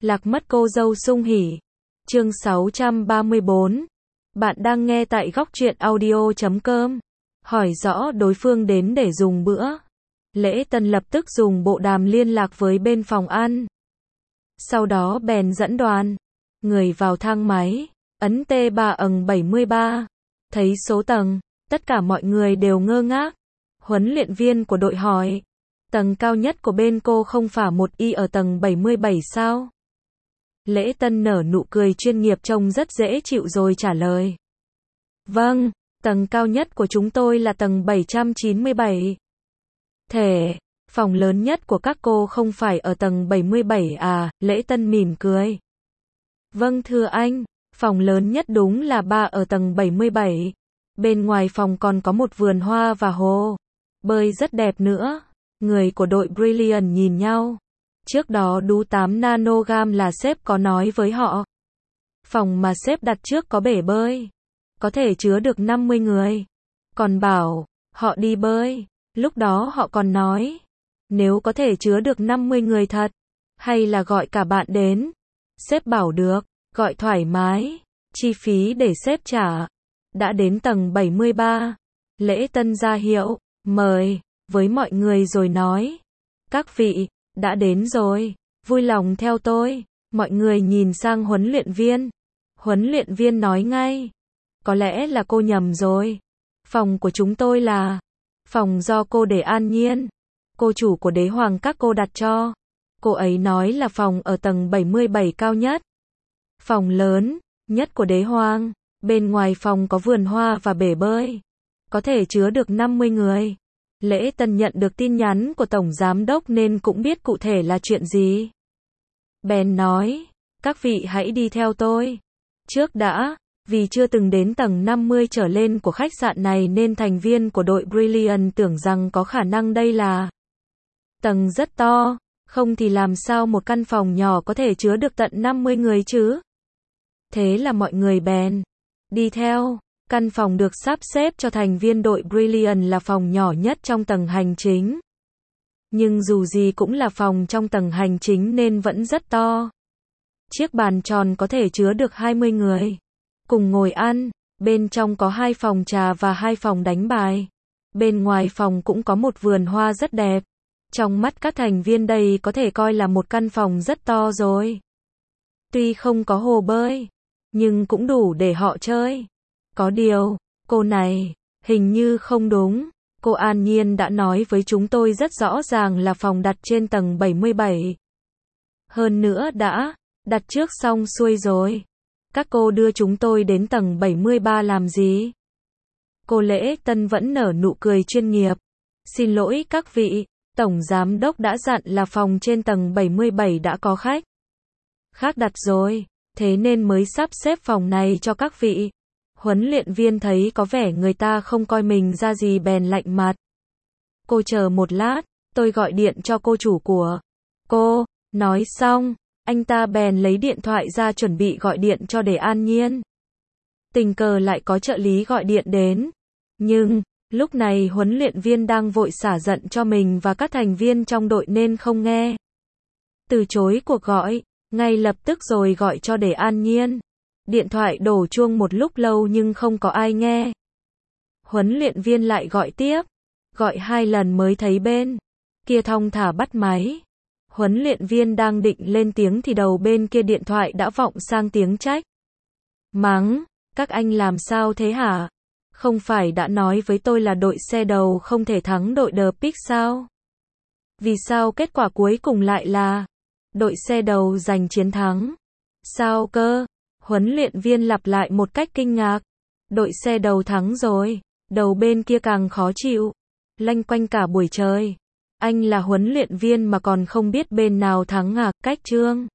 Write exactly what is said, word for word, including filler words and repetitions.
Lạc mất cô dâu sung hỉ. Chương sáu trăm ba mươi bốn. Bạn đang nghe tại góc truyện audio chấm com. Hỏi rõ đối phương đến để dùng bữa. Lễ Tân lập tức dùng bộ đàm liên lạc với bên phòng ăn. Sau đó bèn dẫn đoàn người vào thang máy, ấn T ba ầng bảy mươi ba. Thấy số tầng, tất cả mọi người đều ngơ ngác. Huấn luyện viên của đội hỏi, tầng cao nhất của bên cô không phải một y ở tầng bảy mươi bảy sao? Lễ Tân nở nụ cười chuyên nghiệp trông rất dễ chịu rồi trả lời. Vâng, tầng cao nhất của chúng tôi là tầng bảy trăm chín mươi bảy. Thể, phòng lớn nhất của các cô không phải ở tầng bảy mươi bảy à? Lễ Tân mỉm cười. Vâng thưa anh, phòng lớn nhất đúng là ba ở tầng bảy mươi bảy. Bên ngoài phòng còn có một vườn hoa và hồ bơi rất đẹp nữa. Người của đội Brilliant nhìn nhau. Trước đó đu tám nanogam là sếp có nói với họ. Phòng mà sếp đặt trước có bể bơi, có thể chứa được năm mươi người. Còn bảo họ đi bơi. Lúc đó họ còn nói, nếu có thể chứa được năm mươi người thật, hay là gọi cả bạn đến. Sếp bảo được, gọi thoải mái, chi phí để sếp trả. Đã đến tầng bảy mươi ba, Lễ Tân ra hiệu, mời, với mọi người rồi nói. Các vị, đã đến rồi, vui lòng theo tôi. Mọi người nhìn sang huấn luyện viên. Huấn luyện viên nói ngay, có lẽ là cô nhầm rồi. Phòng của chúng tôi là phòng do cô để An Nhiên, cô chủ của Đế Hoàng các cô đặt cho. Cô ấy nói là phòng ở tầng bảy mươi bảy cao nhất, phòng lớn nhất của Đế Hoàng. Bên ngoài phòng có vườn hoa và bể bơi, có thể chứa được năm mươi người. Lễ Tân nhận được tin nhắn của Tổng Giám Đốc nên cũng biết cụ thể là chuyện gì. Bèn nói, các vị hãy đi theo tôi trước đã, vì chưa từng đến tầng năm mươi trở lên của khách sạn này nên thành viên của đội Brilliant tưởng rằng có khả năng đây là tầng rất to, không thì làm sao một căn phòng nhỏ có thể chứa được tận năm mươi người chứ. Thế là mọi người bèn đi theo. Căn phòng được sắp xếp cho thành viên đội Brilliant là phòng nhỏ nhất trong tầng hành chính. Nhưng dù gì cũng là phòng trong tầng hành chính nên vẫn rất to. Chiếc bàn tròn có thể chứa được hai mươi người cùng ngồi ăn. Bên trong có hai phòng trà và hai phòng đánh bài. Bên ngoài phòng cũng có một vườn hoa rất đẹp. Trong mắt các thành viên đây có thể coi là một căn phòng rất to rồi. Tuy không có hồ bơi, nhưng cũng đủ để họ chơi. Có điều, cô này, hình như không đúng. Cô An Nhiên đã nói với chúng tôi rất rõ ràng là phòng đặt trên tầng bảy mươi bảy. Hơn nữa đã đặt trước xong xuôi rồi. Các cô đưa chúng tôi đến tầng bảy mươi ba làm gì? Cô Lễ Tân vẫn nở nụ cười chuyên nghiệp. Xin lỗi các vị, Tổng Giám Đốc đã dặn là phòng trên tầng bảy mươi bảy đã có khách khác đặt rồi, thế nên mới sắp xếp phòng này cho các vị. Huấn luyện viên thấy có vẻ người ta không coi mình ra gì bèn lạnh mặt. Cô chờ một lát, tôi gọi điện cho cô chủ của cô. Nói xong, anh ta bèn lấy điện thoại ra chuẩn bị gọi điện cho để An Nhiên. Tình cờ lại có trợ lý gọi điện đến. Nhưng, lúc này huấn luyện viên đang vội xả giận cho mình và các thành viên trong đội nên không nghe. Từ chối cuộc gọi, ngay lập tức rồi gọi cho để An Nhiên. Điện thoại đổ chuông một lúc lâu nhưng không có ai nghe. Huấn luyện viên lại gọi tiếp. Gọi hai lần mới thấy bên kia thong thả bắt máy. Huấn luyện viên đang định lên tiếng thì đầu bên kia điện thoại đã vọng sang tiếng trách mắng. Các anh làm sao thế hả? Không phải đã nói với tôi là đội xe đầu không thể thắng đội The Pick sao? Vì sao kết quả cuối cùng lại là đội xe đầu giành chiến thắng? Sao cơ? Huấn luyện viên lặp lại một cách kinh ngạc. Đội xe đầu thắng rồi. Đầu bên kia càng khó chịu. Lanh quanh cả buổi trời. Anh là huấn luyện viên mà còn không biết bên nào thắng à? Cách chương